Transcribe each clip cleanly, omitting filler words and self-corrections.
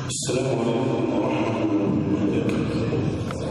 السلام عليكم ورحمة الله وبركاته.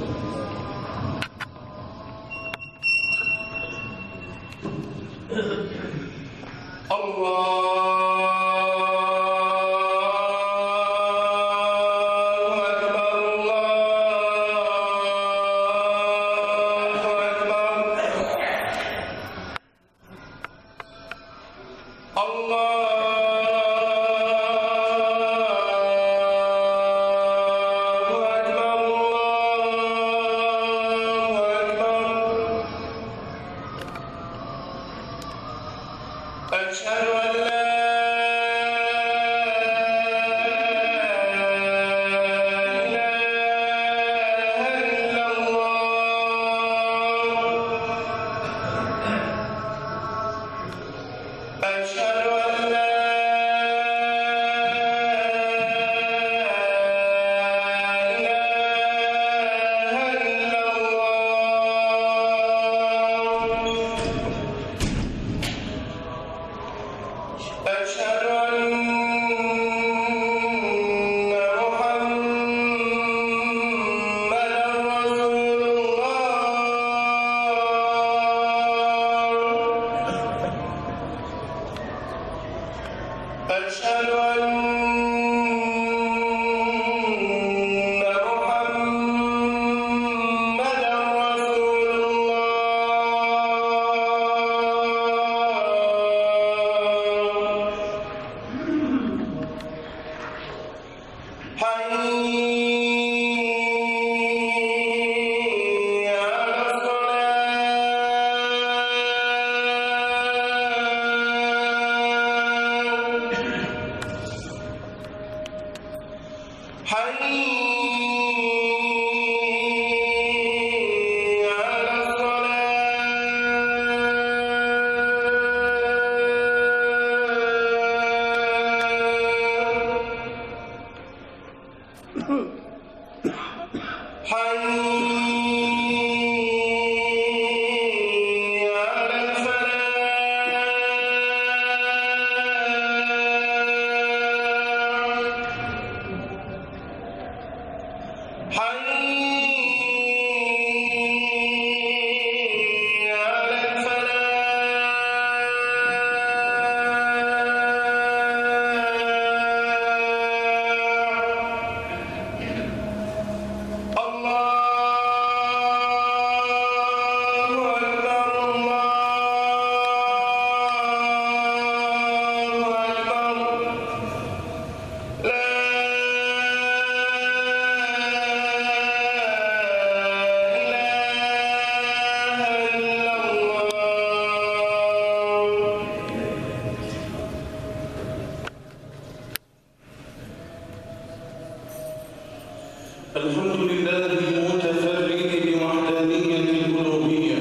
الحمد لله المتفرد بوحدانية الألوهية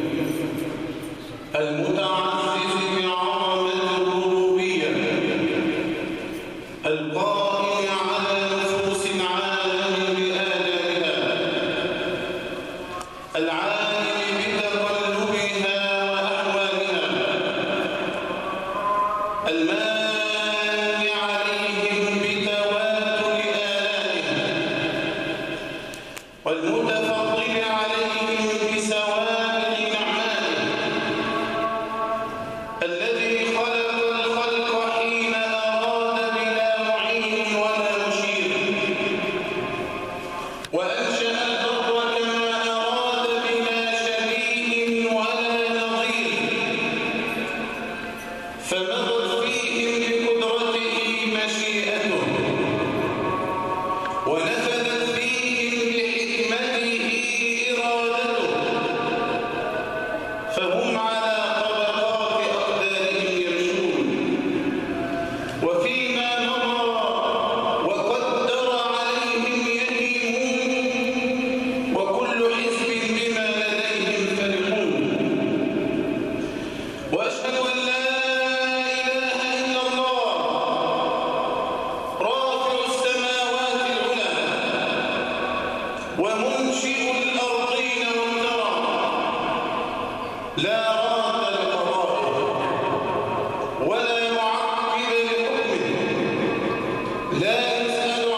المتعزز بعظمة الربوبية القائم على نفوس العالم بآلائها العالم بتقلبها وأحوالها المانع عليهم بتواتر آلائها والمتفضل عليهم بسوابق نعمائه الذي خلق الخلق حين أراد بلا معين ولا مشير وأنشأ الأرض كما أراد بلا شبيه ولا نظير فمضت فيهم بقدرته مشيئته ونفذت فيهم بحكمته إرادته فهم على طبقات أقدارهم يمشون وفيما مضى وقدر عليهم يهيمون وكل حزب بما لديهم فرحون وأشهد أن لا إله إلا الله رافع السماوات العلى ومنشئ الأرضين والثرى لا راد لقضائه ولا معقب لحكمه لا يسأل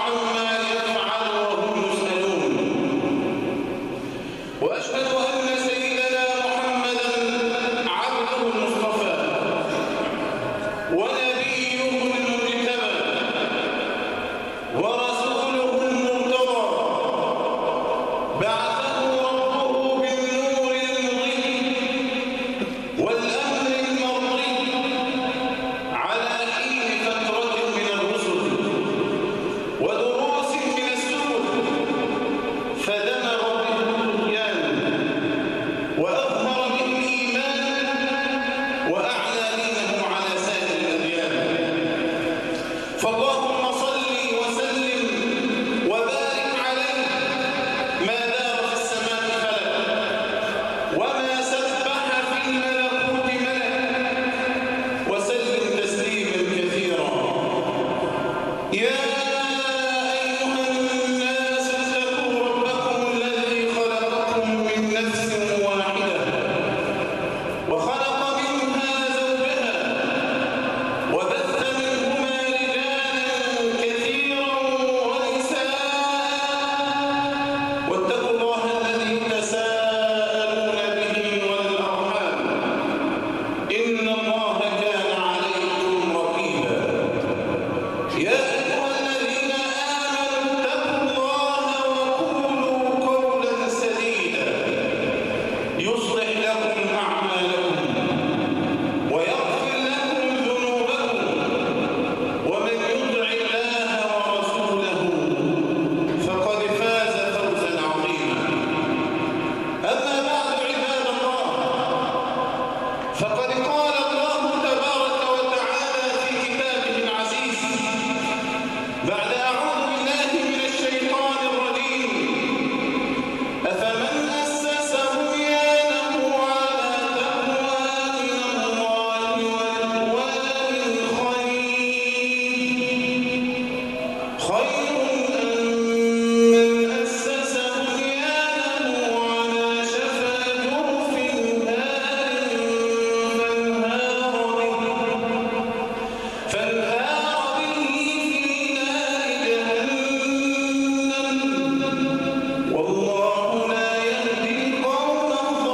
بعد أعوذ بالله من الشيطان الرجيم أفمن أسس بنيانه على تقوى من الله ورضوان خير أم من أسس بنيانه على شفا جرف هار فانهار به في نار جهنم والله لا يهدي القوم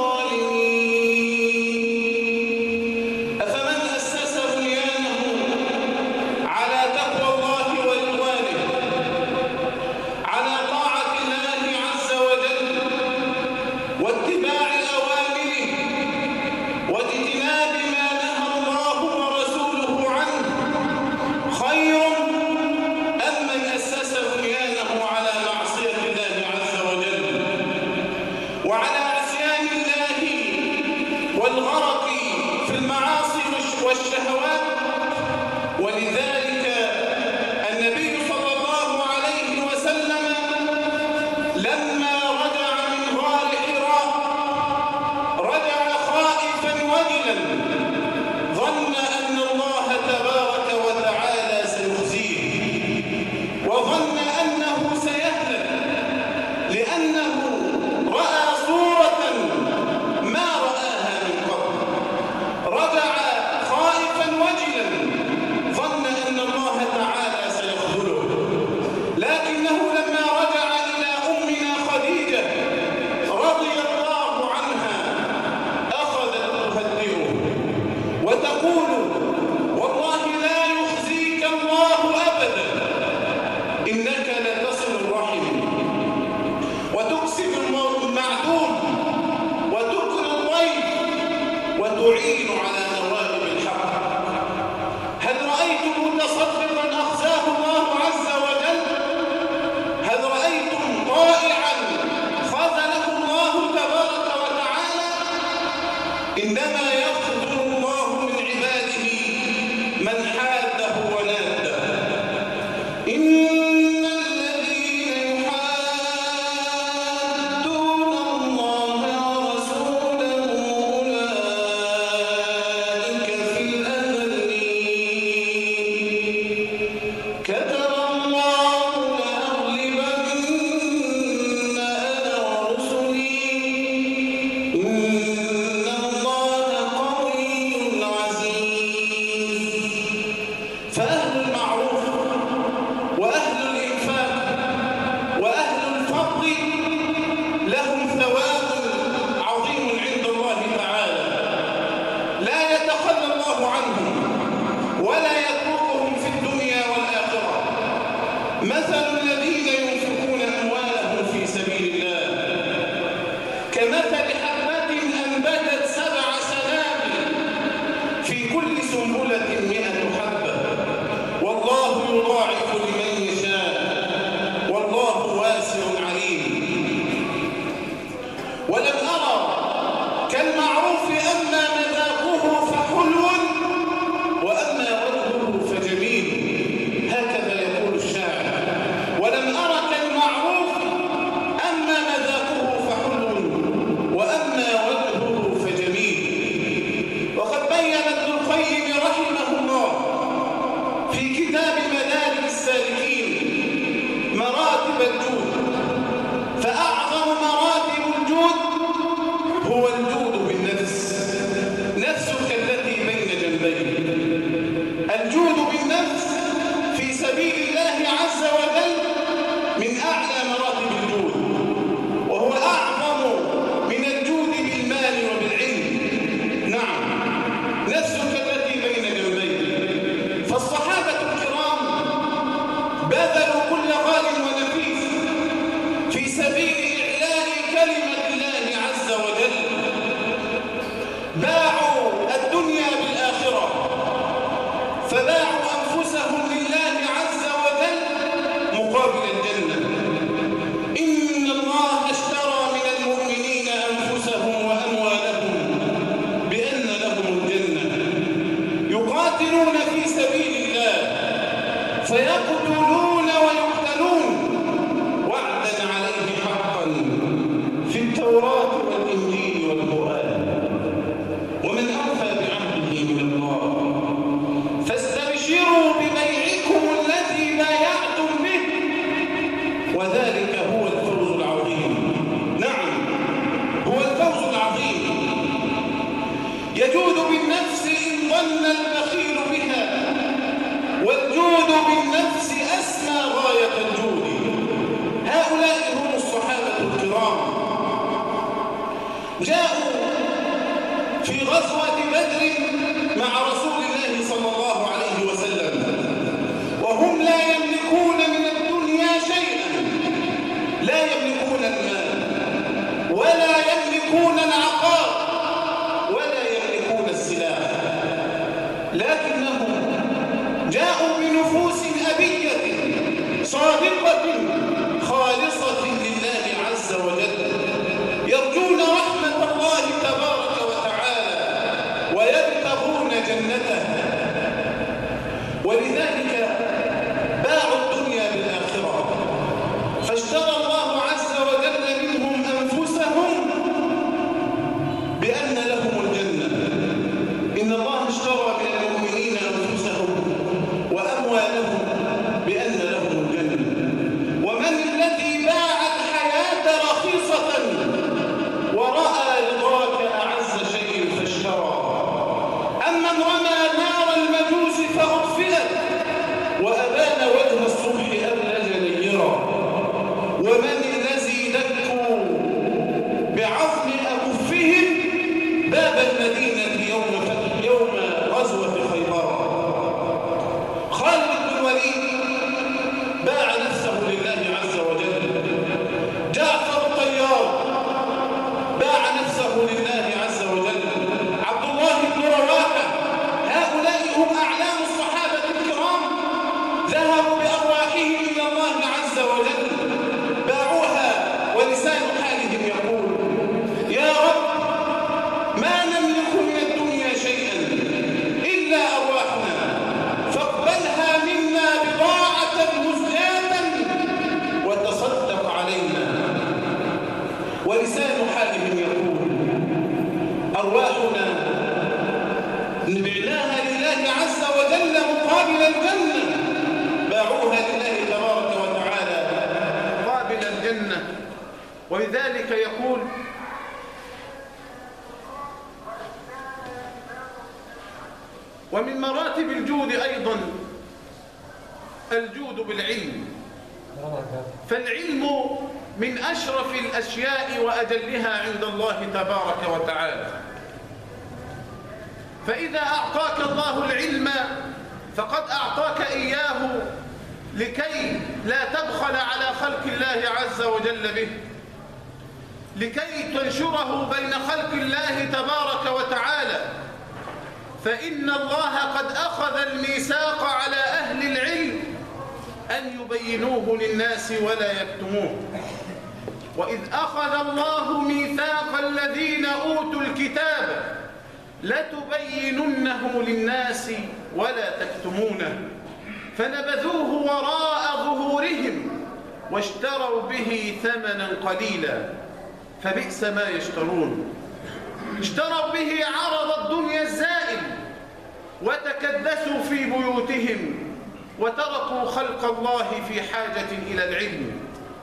الظالمين أفمن أسس بنيانه على تقوى الله ورضوانه على طاعة الله عز وجل واتباع أوامره واجتناب ما نهى الله ورسوله عنه خير أم من أسس بنيانه على معصية الله عز وجل وعلى عصيان الله والغرق في المعاصي والشهوات ولذلك النبي صلى الله عليه وسلم لما رجع من غار حراء رجع خائفا وجلا ظن أن الله تبارك وتعالى سيخزيه وظن أنه سيهلك لأنه رأى صورة ما رآها من قبل رجع خائفا وجلا ظن أن الله تعالى سيخذله لكنه لما رجع إلى أمنا خديجة رضي الله عنها أخذت تهدئه وتقول والله لا يخزيك الله أبدا إنك لتصل الرحم وتكسب المعدوم وتكرم الضيف وتعين على نوائب الحق هل رأيتم متصدقا أخزاه الله عز وجل هل رأيتم طائعا خذله الله تبارك وتعالى إنما يخذل الله من عباده من حاده وناده إن الذين يحادون الله ورسوله أولئك في الأذلين كتب الله لأغلبن أنا ورسلي إن الله قوي عزيز فأهل المعروف وأهل الإنفاق وأهل الفضل لهم ثواب عظيم عند الله تعالى لا يتخلى الله عنهم ولا يتركهم في الدنيا والآخرة مثل الذين ينفقون أموالهم في سبيل الله كمثل حبة أنبتت 7 سنابل في كل سنبلة 100 حبة والله يضاعف لمن يشاء والله واسع عليم ولم أرى كالمعروف أما مذاقه فحلو وأما وجهه فجميل هكذا يقول الشاعر ولم أرى كالمعروف أما مذاقه فحلو وأما وجهه فجميل وقد بين ابن القيم رحمه الله في كتاب مدارج السالكين مراتب الجود فأعظم مراتب الجود هو الجود بالنفس نفسك التي بين جنبيك الجود بالنفس في سبيل الله عز وجل من أعلى مراتب الجود وهو أعظم من الجود بالمال وبالعلم نعم نفسك التي بين جنبيك فالصحابة الكرام بذلوا كل غال ونفيس في سبيل إعلاء كلمة الله عز وجل باعوا الدنيا بالآخرة فباعوا أنفسهم لله عز وجل مقابل الجنة إن الله اشترى من المؤمنين أنفسهم وأموالهم بأن لهم الجنة يقاتلون في سبيل الله فيقتلون ولذلك يقول: ومن مراتب الجود أيضا الجود بالعلم، فالعلم من أشرف الأشياء وأجلها عند الله تبارك وتعالى. فإذا أعطاك الله العلم فقد أعطاك إياه لكي لا تبخل على خلق الله عز وجل به، لكي تنشره بين خلق الله تبارك وتعالى. فإن الله قد أخذ الميثاق على أهل العلم أن يبينوه للناس ولا يكتموه. وإذ أخذ الله ميثاق الذين أوتوا الكتاب لتبيننه للناس ولا تكتمونه فنبذوه وراء ظهورهم واشتروا به ثمنا قليلا فبئس ما يشترون. اشتروا به عرض الدنيا الزائل وتكدسوا في بيوتهم وتركوا خلق الله في حاجة إلى العلم.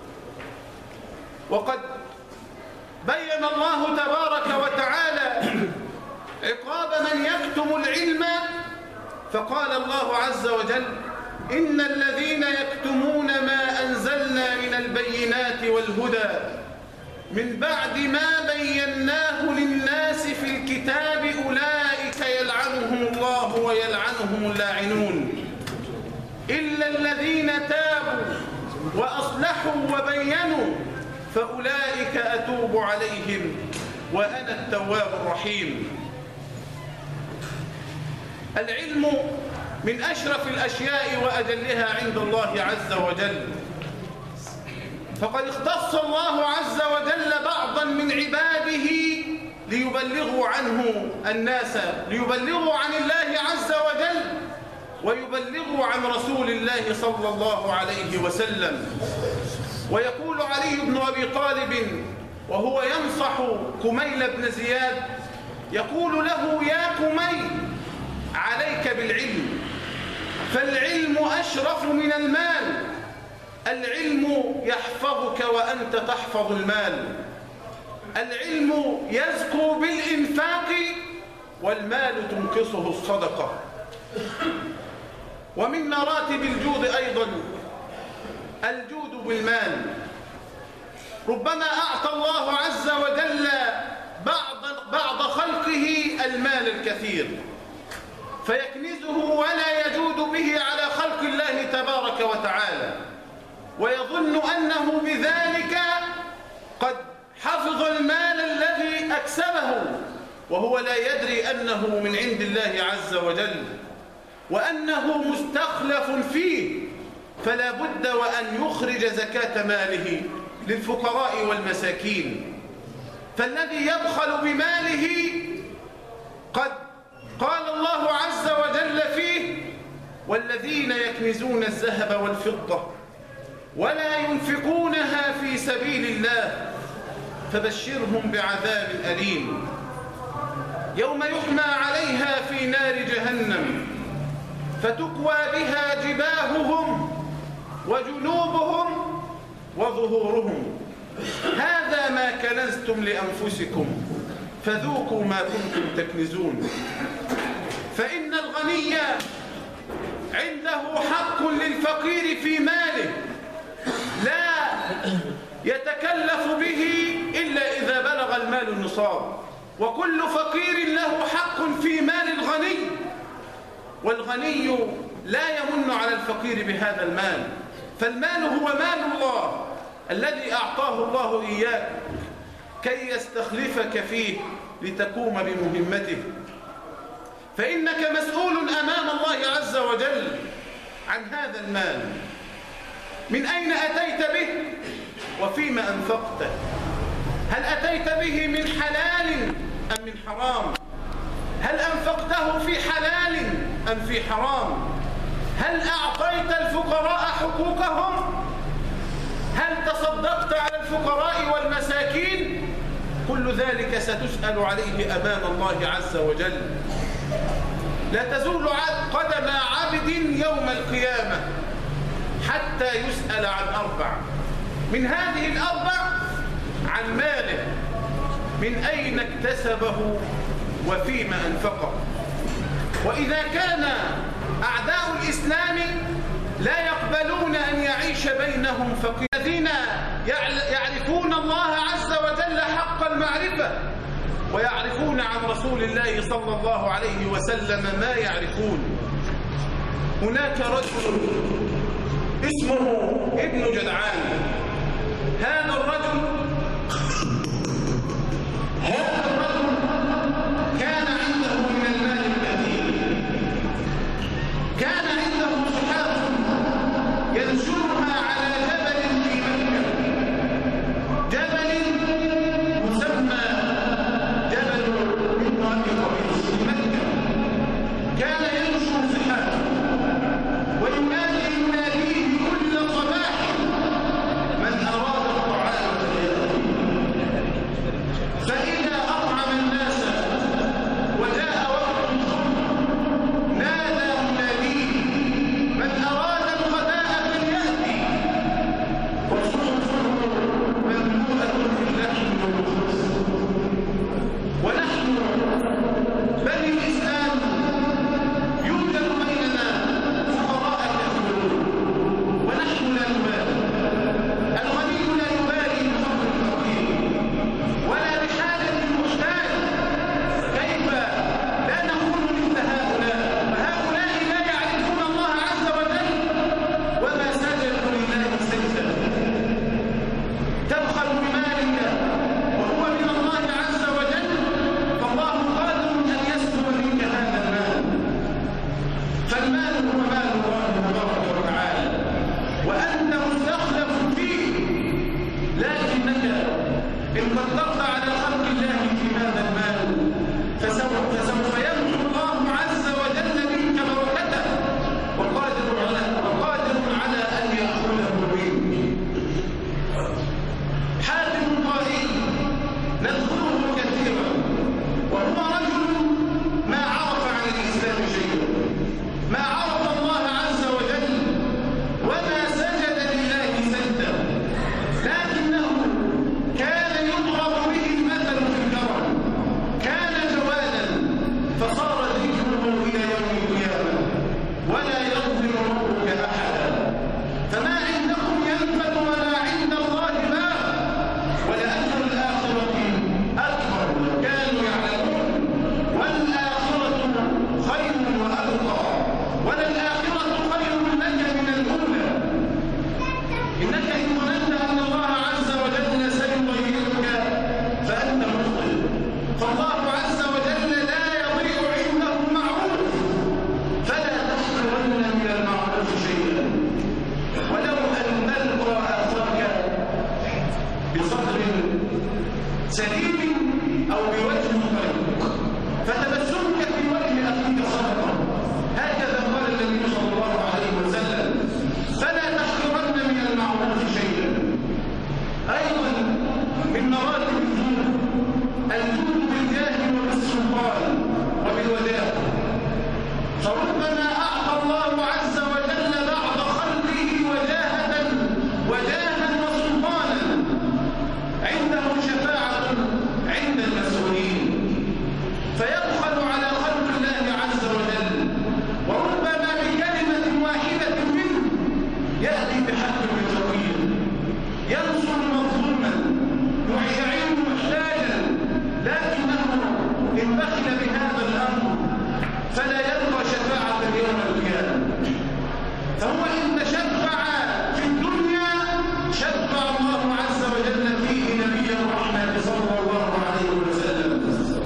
وقد بين الله تبارك وتعالى عقاب من يكتم العلم، فقال الله عز وجل: إن الذين يكتمون ما أنزلنا من البينات والهدى من بعد ما بيناه للناس في الكتاب أولئك يلعنهم الله ويلعنهم اللاعنون إلا الذين تابوا وأصلحوا وبينوا فأولئك أتوب عليهم وأنا التواب الرحيم. العلم من أشرف الأشياء وأجلها عند الله عز وجل، فقد اختص الله عز وجل بعضا من عباده ليبلغوا عنه الناس، ليبلغوا عن الله عز وجل ويبلغوا عن رسول الله صلى الله عليه وسلم. ويقول علي بن أبي طالب وهو ينصح كميل بن زياد، يقول له: يا كميل عليك بالعلم، فالعلم أشرف من المال، العلم يحفظك وأنت تحفظ المال، العلم يزكو بالإنفاق والمال تنقصه الصدقة. ومن مراتب الجود أيضا الجود بالمال. ربما أعطى الله عز وجل بعض خلقه المال الكثير فيكنزه ولا يجود به على خلق الله تبارك وتعالى، ويظن أنه بذلك قد حفظ المال الذي أكسبه، وهو لا يدري أنه من عند الله عز وجل وأنه مستخلف فيه، فلا بد وأن يخرج زكاة ماله للفقراء والمساكين. فالذي يبخل بماله قد قال الله عز وجل فيه: والذين يكنزون الذهب والفضة ولا ينفقونها في سبيل الله فبشرهم بعذاب أليم يوم يحمى عليها في نار جهنم فتكوى بها جباههم وجنوبهم وظهورهم هذا ما كنزتم لأنفسكم فذوقوا ما كنتم تكنزون. فإن الغني عنده حق للفقير في ماله لا يتكلف به إلا إذا بلغ المال النصاب، وكل فقير له حق في مال الغني، والغني لا يمن على الفقير بهذا المال، فالمال هو مال الله الذي أعطاه الله إياك كي يستخلفك فيه لتقوم بمهمته، فإنك مسؤول أمام الله عز وجل عن هذا المال، من أين أتيت به وفيما أنفقته، هل أتيت به من حلال أم من حرام، هل أنفقته في حلال أم في حرام، هل أعطيت الفقراء حقوقهم، هل تصدقت على الفقراء والمساكين، كل ذلك ستسأل عليه أمام الله عز وجل. لا تزول قدم عبد يوم القيامة حتى يسأل عن أربع، من هذه الأربع عن ماله، من أين اكتسبه وفيما أنفقه. وإذا كان أعداء الإسلام لا يقبلون أن يعيش بينهم فقير، الذين يعرفون الله عز وجل حق المعرفة ويعرفون عن رسول الله صلى الله عليه وسلم ما يعرفون. هناك رجل اسمه ابن جدعان. هذا الرجل كان عنده من المال الكثير، كان عنده صحاف ينشرها على جبل في مكة، جبل مسمى جبل ابن أبي قبيس في مكة. كان ينشر صحاف وينادي يناديه كل صباح من أراد الطعام فليأتي، فإذا أطعم الناس وجاء وقت الظهر نادى مناديه من أراد الغداء فليأتي، وصحفه مملوءة باللحم والخبز. ونحن بني الإسلام يوجد بيننا فقراء كثيرون ونحن لا نبالي. الغني لا يبالي بفقر الفقير ولا بحاجة المحتاج. كيف لا نكون مثل هؤلاء؟ فهؤلاء لا يعرفون الله عز وجل وما سجدوا لله سجدا. تبخل بمالك وهو من الله عز وجل، فالله قادر أن يسلب منك هذا المال. فالمال هو مال الله تبارك وتعالى وأنت مستخلف فيه، لكنك إن قدرت على خلق الله في هذا المال فسوف يمحو الله عز وجل منك بركته، وقادر على أن يأخذه منك. حاتم الطائي نذكره كثيرا، وهو رجل ما عرف عن الإسلام شيئا، ما عرف الله عز وجل وما سجد لله سجدا، لكنه كان يضرب به المثل في الكرم. كان جوادا فصار ذكره إلى يوم القيامة، ولا يظلم ربك أحدا. فما عندكم ينفد ولا عند الله باق، ولأجر الآخرة أكبر لو كانوا يعلمون. والآخرة خير وأبقى، وللآخرة خير لك من الأولى. إنك إن ظننت أن الله عز وجل سيضيعك فأنت مخطئ، فالله عز وجل لا يضيع عنده معروف، فلا تحقرن من المعروف شيئا، ولو أن تلقى أخاك بصدر سليم أو بوجه طريق فتبسمك في وجه أخيك صدقة. هكذا قال النبي صلى الله عليه وسلم، فلا تحقرن من المعروف شيئا. أيضا من مراتب الجود بالجاه وبالسلطان وبالوداع. فربما أعطى الله عز وجل بعض خلقه وجاها وسلطانا، عنده شفاعة عند المسؤولين، فيبخل على خلق الله عز وجل، وربما بكلمة واحدة منه يأتي بحق طويل، ينصر مظلوما ويعين محتاجا، لكنه إن بخل بهذا الأمر فلا يلقى شفاعة يوم القيامة. فهو إن تشفع في الدنيا شفع الله عز وجل فيه نبي الرحمة صلى الله عليه وسلم.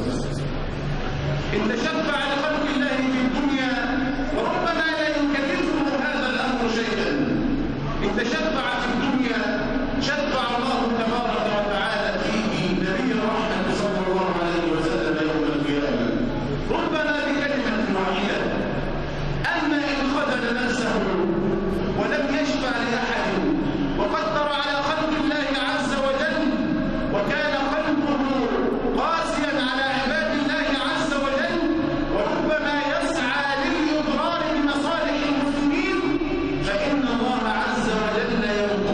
إن تشفع لخلق الله في الدنيا وربما لا يكلفه هذا الأمر شيئا. إن تشفع في الدنيا شفع الله تبارك وتعالى فيه نبي الرحمة صلى الله عليه وسلم يوم القيامة، ربما بكلمة واحدة. أما إن خذل نفسه ولم يشفع لأحد وقدر على خلق الله عز وجل، وكان قلبه قاسيا على عباد الله عز وجل، وربما يسعى للإضرار بمصالح المسلمين، فإن الله عز وجل ينقذ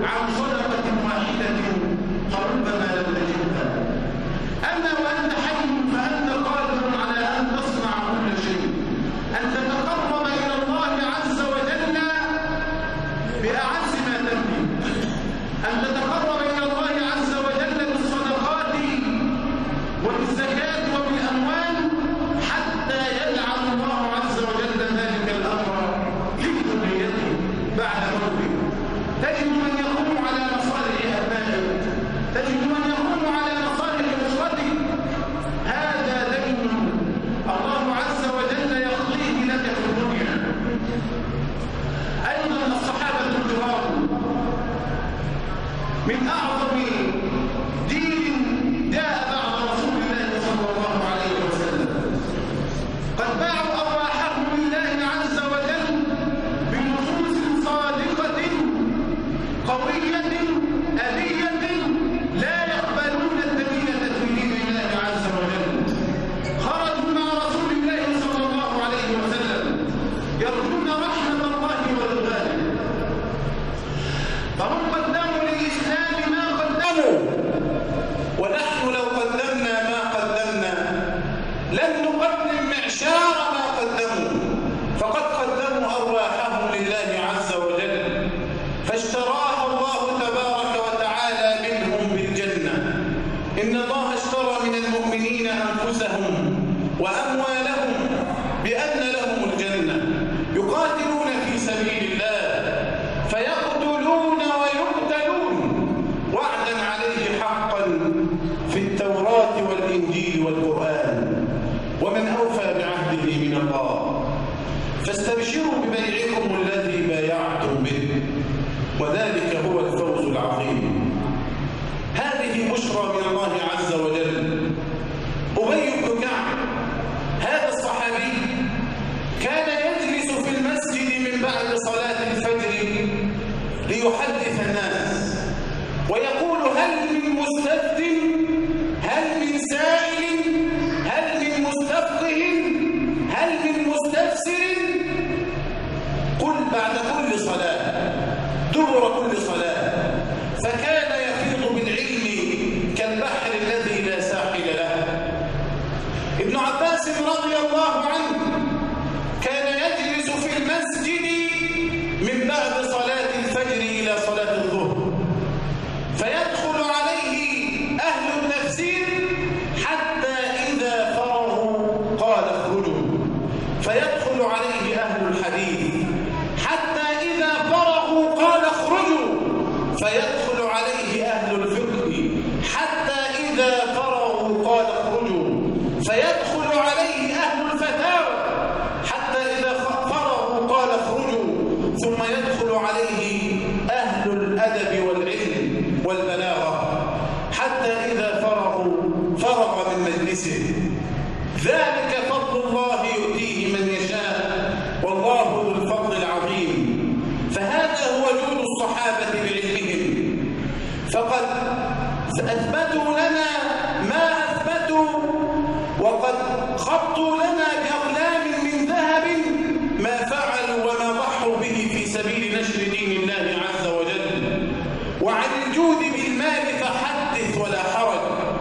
عن صدقة واحدة فربما لم تجدها. أما وأنت حي فأنت قادر على أن تصنع كل شيء، أن تتقرب إلى الله عز وجل بأعز ما تملك، أن تتقرب إلى الله عز وجل بالصدقات وبالزكاة وبالأموال حتى يجعل الله عز وجل ذلك الأمر لذريته بعد موته. تجد من يقوم على مصالح أبنائه، تجد من يقوم على مصالح أسرته، هذا دين الله عز وجل يقضيه لك في الدنيا. أيضا الصحابة الكرام من أعظم دين جاء بعد رسول الله صلى الله عليه وسلم، قد باعوا أرواحهم لله عز وجل بنصوص صادقة قوية أبية لا يقبلون الدنية في دين الله عز وجل. خرجوا مع رسول الله صلى الله عليه وسلم يرجون رحمة الله ورضوانه، فهم قدموا للإسلام ما قدموا، ونحن لو قدمنا ما قدمنا لن نقدم معشار ما قدموا، فقد قدموا أرواحهم لله عز وجل فاشتراها الله تبارك وتعالى منهم بالجنة. إن الله اشترى من المؤمنين أنفسهم وأموالهم بأن لهم الجنة، يقاتلون في سبيل الله فيقتلون ويقتلون وعدا عليه حقا في التوراة والإنجيل والقرآن، ومن أوفى بعهده من الله. فاستبشروا ببيعكم الذي بايعتم به، وذلك هو الفوز العظيم. هذه بشرى من الله عز وجل. أبي بن كعب هذا الصحابي كان يجلس في المسجد من بعد صلاة الفجر ليحدث الناس ويقول: هل من مستفت؟ هل من سائل؟ هل من مستفقه؟ هل من مستفسر؟ قل بعد كل صلاة، دبر كل صلاة. فكان يفيض بالعلم كالبحر الذي لا ساحل له. ابن عباس رضي الله عنه كان يجلس في المسجد من بعد صلاة الفجر إلى صلاة الظهر، فيدخل عليه أهل التفسير حتى إذا فرغوا قال اخرجوا، فيدخل عليه أهل الحديث حتى إذا فرغوا قال اخرجوا، فيدخل عليه أهل الفقه حتى إذا فرغوا قال اخرجوا، فيدخل عليه أهل الفتاوى حتى إذا فرغوا قال اخرجوا، ثم يدخل عليه أهل الأدب والعلم والبلاغة حتى إذا فرغ من مجلسه. ذلك فضل الله يؤتيه من يشاء، والله ذو الفضل العظيم. فهذا هو جود الصحابة بعلمهم، فقد أثبتوا لنا ما أثبتوا، وقد خطوا لنا بأقلام من ذهب ما فعلوا وما ضحوا به في سبيل نشر دين الله عز وجل. وعن الجود بالمال فحدث ولا حرج.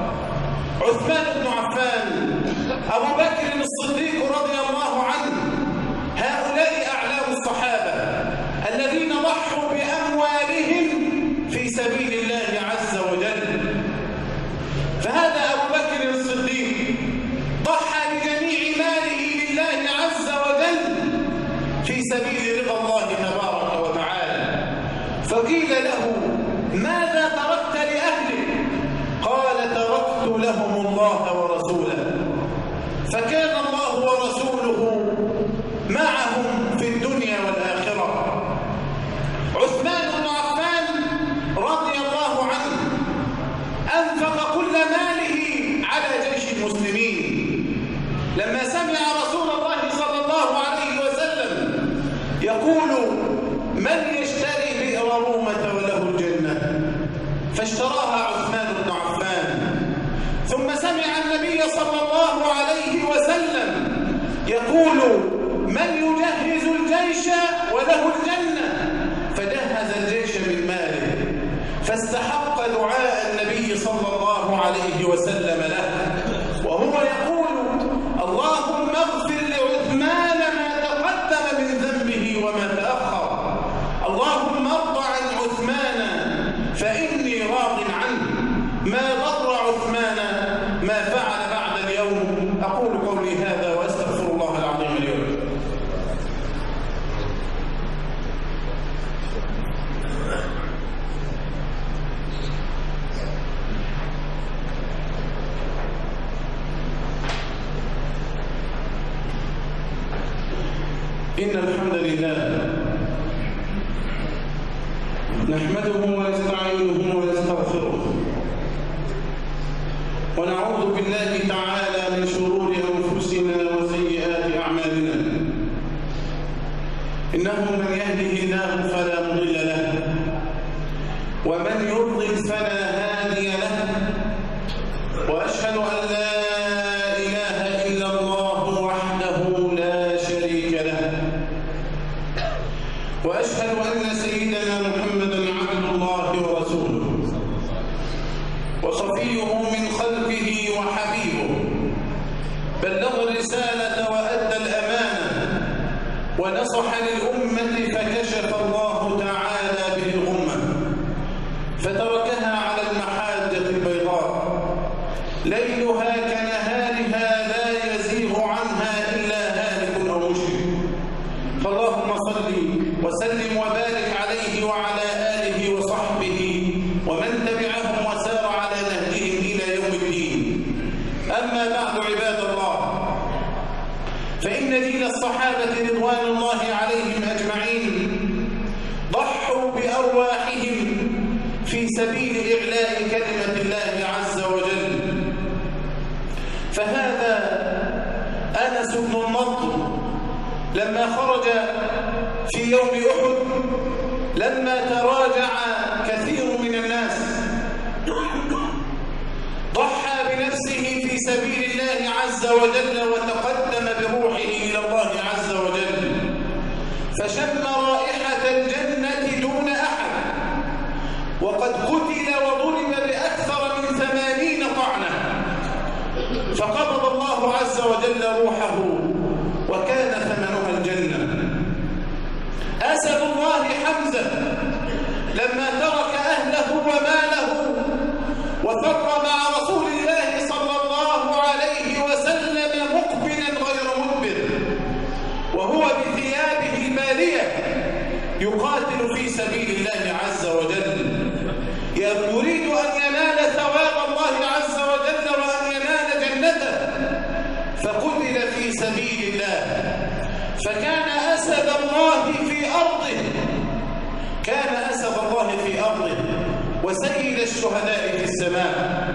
عثمان بن عفان، أبو بكر الصديق رضي الله عنه، هؤلاء أعلام الصحابة الذين ضحوا بأموالهم في سبيل الله عز وجل. فهذا أبو بكر الصديق ضحى بجميع ماله لله عز وجل في سبيل رضا الله تبارك وتعالى. فقيل له: ماذا تركت لأهلك؟ قال: تركت لهم الله ورسوله. فكان الله ورسوله معهم في الدنيا والآخرة. عثمان بن عفان رضي الله عنه أنفق كل ماله على جيش المسلمين. لما سمع رسول الله صلى الله عليه وسلم يقول: من يشتري بئر رومة وله الجنة؟ فاشتراها عثمان بن عفان. ثم سمع النبي صلى الله عليه وسلم يقول: من يجهز الجيش وله الجنة؟ فجهز الجيش من ماله. عليه وسلم له، وهو يقول: اللهم اغفر لعثمان ما تقدم من ذنبه وما تأخر، اللهم ارض عن عثمان فإني راض عنه، ما ضر عثمان ما فعل بعد اليوم. أقول قولي هذا وأستغفر الله العظيم لي ولكم. إن الحمد لله نحمده ونستعينه ونستغفره، ونعوذ بالله تعالى من شرور أنفسنا وسيئات أعمالنا. إنه من يهده الله فلا مضل له، ومن يضلل فلا هادي له، وأشهد أن لا إله إلا الله وحده لا شريك له، وأشهد أن سيدنا محمدًا عبد الله ورسوله وصفيه من خلقه وحبيبه، بلغ الرسالة وأدى الأمانة ونصح للأمة فكشف الله تعالى به الغمة، فتركها على المحاجة البيضاء ليلها كنهارها لا يزيغ عنها إلا هالك أو مشرك. فاللهم صل وسلم وبارك عليه وعلى آله وصحبه ومن تبعهم وسار على نهجهم إلى يوم الدين. أما بعد عباد الله، فإن دين الصحابة رضوان الله عليهم أجمعين ضحوا بأرواحهم في سبيل إعلاء كلمة الله عز وجل. فهذا أنس بن النضر لما خرج في يوم أحد، لما تراجع كثير من الناس، ضحى بنفسه في سبيل الله عز وجل وتقدم بروحه إلى الله عز وجل، فشم رائحة الجنة دون أحد، وقد قتل وضرب بأكثر من 80 طعنة، فقبض الله عز وجل روحه وكان ثمنها الجنة. أسد الله حمزة لما ترك أهله وماله وفر مع رسول الله صلى الله عليه وسلم مقبلا غير مدبر، وهو بثيابه البالية يقاتل في سبيل الله عز وجل، يريد أن ينال ثواب الله عز وجل وأن ينال جنته، فقتل في سبيل الله، فكان أسد الله في أرضه، كان أسد الله في أرضه وسيد الشهداء في السماء.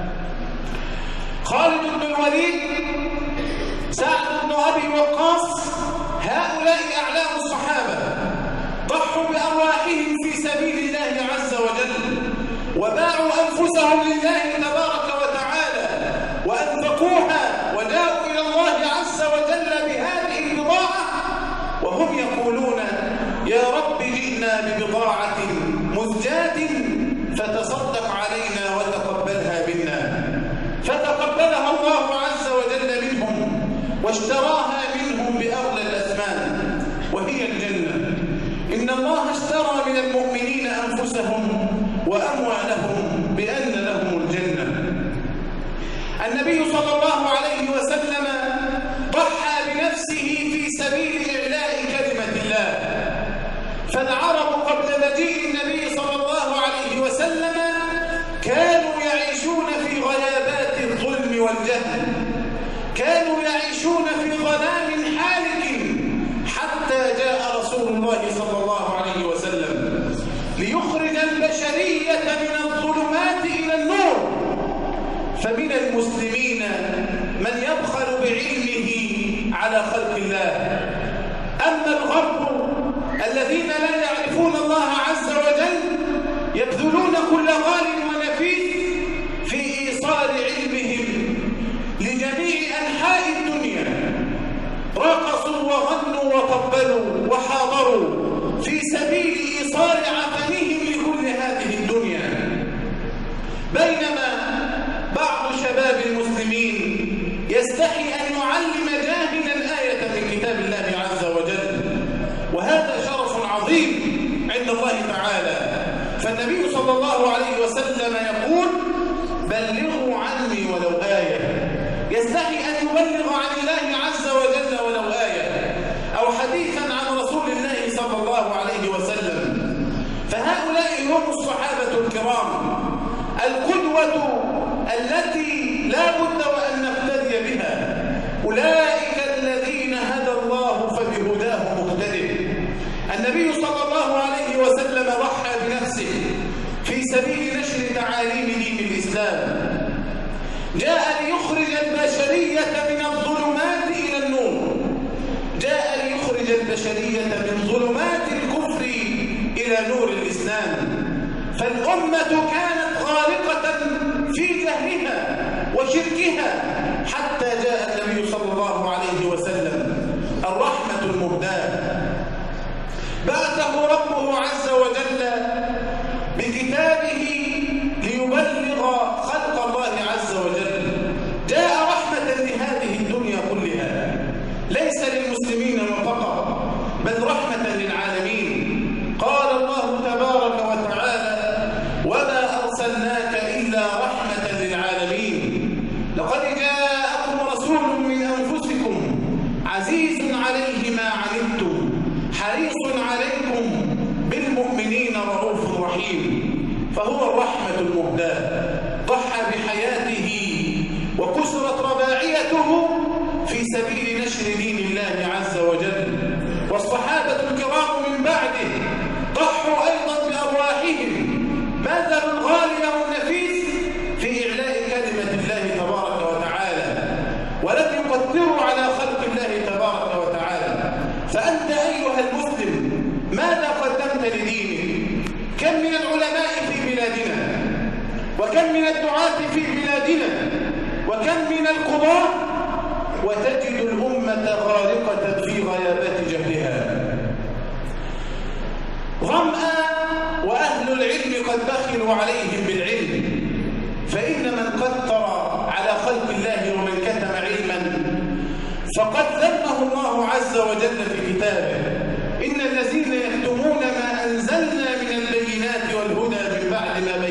خالد بن الوليد، سعد بن أبي وقاص، هؤلاء أعلام الصحابة ضحوا بأرواحهم في سبيل الله عز وجل، وباعوا أنفسهم لله تبارك وتعالى وأنفقوها، وجاءوا إلى الله عز وجل بهذه البضاعة وهم يقولون: يا رب جئنا ببضاعة مزجاة فتصدق علينا وتقبلها منا، فتقبلها الله عز وجل منهم واشتراها منهم بأغلى الأثمان وهي الجنة. إن الله اشترى من المؤمنين أنفسهم وأموالهم بأن لهم الجنة. النبي صلى الله عليه وسلم ضحى بنفسه في سبيل إعلاء كلمة الله، فالعرب قبل مجيء النبي صلى الله عليه وسلم كانوا يعيشون في غيابات الظلم والجهل، كانوا يعيشون في ظلام حالك، حتى جاء رسول الله صلى الله عليه وسلم ليخرج البشرية من الظلمات إلى النور. فمن المسلمين من يبخل بعلمه على خلق الله، أما الغرب الذين لا يعرفون الله عز وجل يبذلون كل غال ونفيس في إيصال علمهم لجميع أنحاء الدنيا، رقصوا وغنوا وطبلوا وحاضروا في سبيل إيصال عفنهم لكل هذه الدنيا، بينما بعض فالنبي صلى الله عليه وسلم يقول بلغوا عني ولو آية. يستحي أن يبلغ عن الله عز وجل ولو آية أو حديثا عن رسول الله صلى الله عليه وسلم. فهؤلاء هم الصحابة الكرام القدوة التي لا بد وأن نقتدي بها. أولئك الذين هدى الله فبهداه مقتدر. النبي صلى الله عليه وسلم ضحى بنفسه في سبيل نشر تعاليم دين الإسلام. جاء ليخرج البشرية من الظلمات إلى النور، جاء ليخرج البشرية من ظلمات الكفر إلى نور الإسلام. فالأمة كانت غارقة في جهلها وشركها حتى جاء النبي صلى الله عليه وسلم الرحمة المهداة. بعثه ربه عز وجل بكتابه ليبلغ خلق الله عز وجل. جاء رحمة لهذه الدنيا كلها، ليس للمسلمين فقط بل رحمة للعالمين. قال الله تبارك وتعالى وما أرسلناك إلا رحمة للعالمين. لقد جاءكم رسول من أنفسكم عزيز عليه ما عنتم حريص عليكم بالمؤمنين رؤوف رحيم. فهو الرحمة المهداة، ضحى بحياته وكسرت رباعيته في سبيل نشر دين الله عز وجل. والصحابة الكرام من بعده ضحوا أيضا بأرواحهم، بذلوا الغالي والنفيس في إعلاء كلمة الله تبارك وتعالى، ولم يقدروا على خلق الله تبارك وتعالى. فأنت أيها المسلم ماذا قدمت لدينك؟ كم من العلماء في بلادنا، وكم من الدعاة في بلادنا، وكم من القضاة، وتجد الأمة غارقة في غيابات جهلها ظمأ، وأهل العلم قد بخلوا عليهم بالعلم. فإن من قدر على خلق الله ومن كتم علما فقد ذمه الله عز وجل في كتابه. إن الذين يكتمون ما أنزلنا من البينات والهدى من بعد ما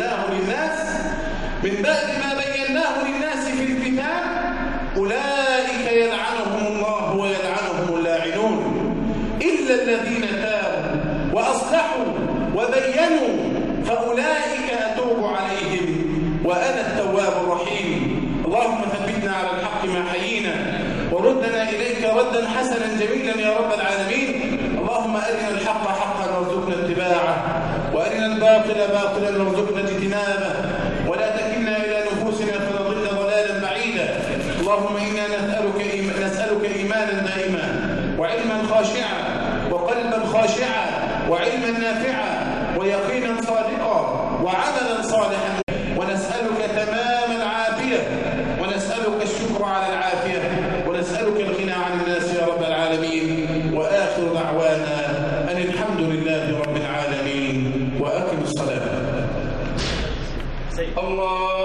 بيناه للناس في الكتاب أولئك يلعنهم الله ويلعنهم اللاعنون إلا الذين تابوا وأصلحوا وبينوا فأولئك أتوب عليهم وأنا التواب الرحيم. اللهم ثبتنا على الحق ما حيينا وردنا إليك ردا حسنا جميلا يا رب العالمين. اللهم أرنا الحق حقا وارزقنا اتباعه، وأرنا الباطل باطلا وارزقنا اجتنابه، ولا تكلنا إلى نفوسنا فنضل ضلالا بعيدا. اللهم إنا نسألك إيمانا دائما وعلما خاشعا وقلبا خاشعا وعلما نافعا ويقينا صادقا وعملا صالحا، ونسألك تمام العافية، ونسألك الشكر على العافية، ونسألك الغنى عن الناس يا رب العالمين. وآخر دعوانا أن الحمد لله رب العالمين، وأقم الصلاة. الله